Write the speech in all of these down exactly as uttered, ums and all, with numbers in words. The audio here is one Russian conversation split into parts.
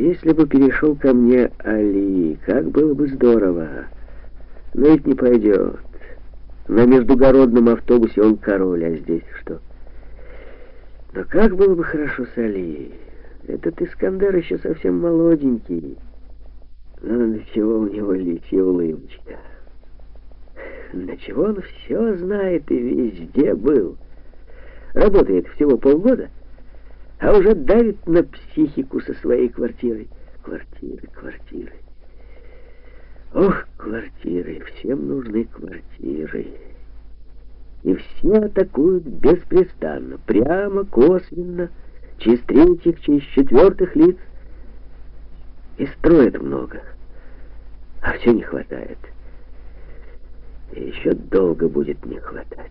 Если бы перешел ко мне Али, как было бы здорово. Но ведь не пойдет. На междугородном автобусе он король, а здесь что? Но как было бы хорошо с Али. Этот Искандер еще совсем молоденький. Но на чего у него лисья улыбочка? На чего он все знает и везде был? Работает всего полгода, а уже давит на психику со своей квартирой. Квартиры, квартиры. Ох, квартиры, всем нужны квартиры. И все атакуют беспрестанно, прямо, косвенно, через третьих, через четвертых лиц. И строят много, а все не хватает. И еще долго будет не хватать.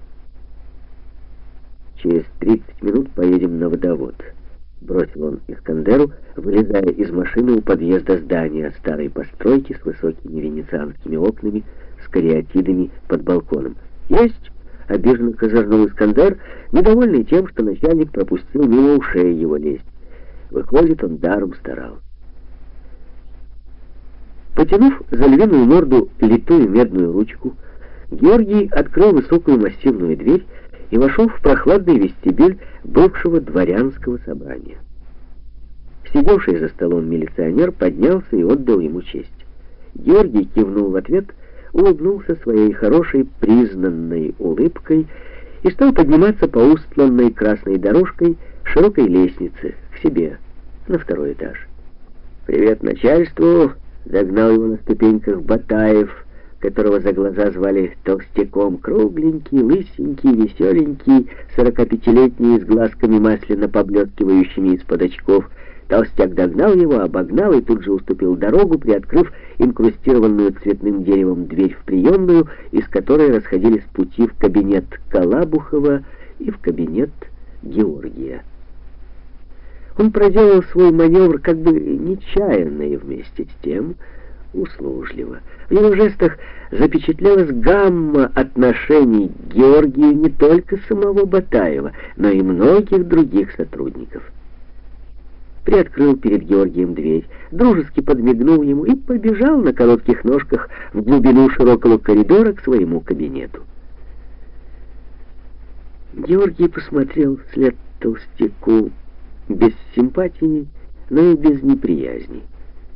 Через тридцать минут поедем на водовод. Бросил он Искандеру, вылезая из машины у подъезда здания старой постройки с высокими венецианскими окнами, с кариатидами под балконом. «Есть!» — обиженно козырнул Искандер, недовольный тем, что начальник пропустил мимо ушей его лезть. Выходит, он даром старался. Потянув за львиную морду литую медную ручку, Георгий открыл высокую массивную дверь и вошел в прохладный вестибюль бывшего дворянского собрания. Сидевший за столом милиционер поднялся и отдал ему честь. Георгий кивнул в ответ, улыбнулся своей хорошей признанной улыбкой и стал подниматься по устланной красной дорожкой широкой лестнице к себе на второй этаж. «Привет начальству!» — догнал его на ступеньках Батаев, которого за глаза звали толстяком, кругленький, лысенький, веселенький, сорокапятилетний, с глазками масляно поблескивающими из-под очков. Толстяк догнал его, обогнал и тут же уступил дорогу, приоткрыв инкрустированную цветным деревом дверь в приемную, из которой расходились пути в кабинет Калабухова и в кабинет Георгия. Он проделал свой маневр как бы нечаянно и вместе с тем услужливо. В его жестах запечатлелась гамма отношений к Георгию не только самого Батаева, но и многих других сотрудников. Приоткрыл перед Георгием дверь, дружески подмигнул ему и побежал на коротких ножках в глубину широкого коридора к своему кабинету. Георгий посмотрел вслед толстяку без симпатии, но и без неприязни.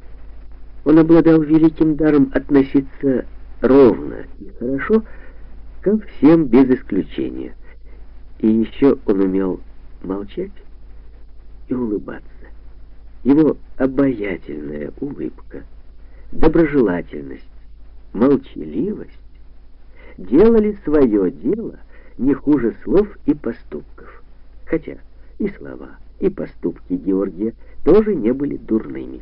Он обладал великим даром относиться ровно и хорошо ко всем без исключения. И еще он умел молчать и улыбаться. Его обаятельная улыбка, доброжелательность, молчаливость делали свое дело не хуже слов и поступков. Хотя и слова, и поступки Георгия тоже не были дурными.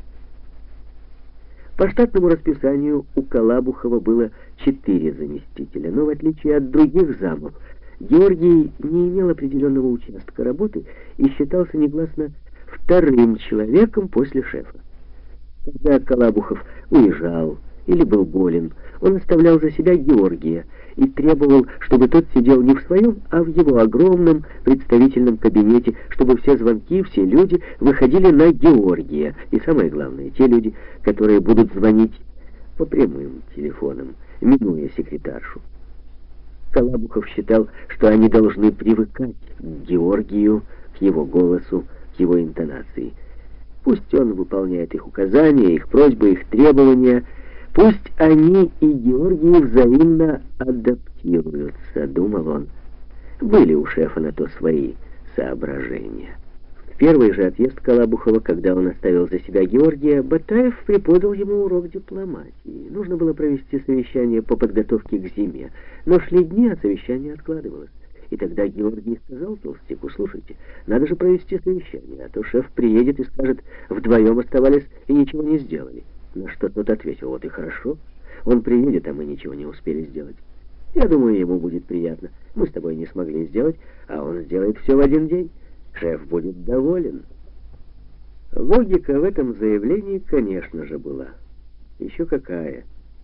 По штатному расписанию у Калабухова было четыре заместителя, но в отличие от других замов, Георгий не имел определенного участка работы и считался негласно вторым человеком после шефа. Когда Калабухов уезжал или был болен, он оставлял за себя Георгия и требовал, чтобы тот сидел не в своем, а в его огромном представительном кабинете, чтобы все звонки, все люди выходили на Георгия. И самое главное, те люди, которые будут звонить по прямым телефонам, минуя секретаршу. Калабухов считал, что они должны привыкать к Георгию, к его голосу, к его интонации. Пусть он выполняет их указания, их просьбы, их требования. Пусть они и Георгий взаимно адаптируются, думал он. Были у шефа на то свои соображения. В первый же отъезд Калабухова, когда он оставил за себя Георгия, Батаев преподал ему урок дипломатии. Нужно было провести совещание по подготовке к зиме, но шли дни, а совещание откладывалось. И тогда Георгий сказал толстяку: слушайте, надо же провести совещание, а то шеф приедет и скажет: вдвоем оставались и ничего не сделали. На что тот ответил: вот и хорошо, он приедет, а мы ничего не успели сделать. Я думаю, ему будет приятно. Мы с тобой не смогли сделать, а он сделает все в один день. Шеф будет доволен. Логика в этом заявлении, конечно же, была. Еще какая.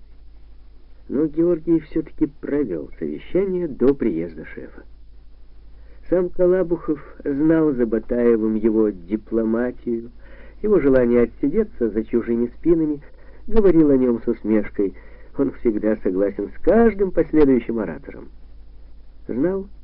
Но Георгий все-таки провел совещание до приезда шефа. Сам Калабухов знал за Батаевым его дипломатию, Его желание отсидеться за чужими спинами говорил о нем с усмешкой. Он всегда согласен с каждым последующим оратором. Знал,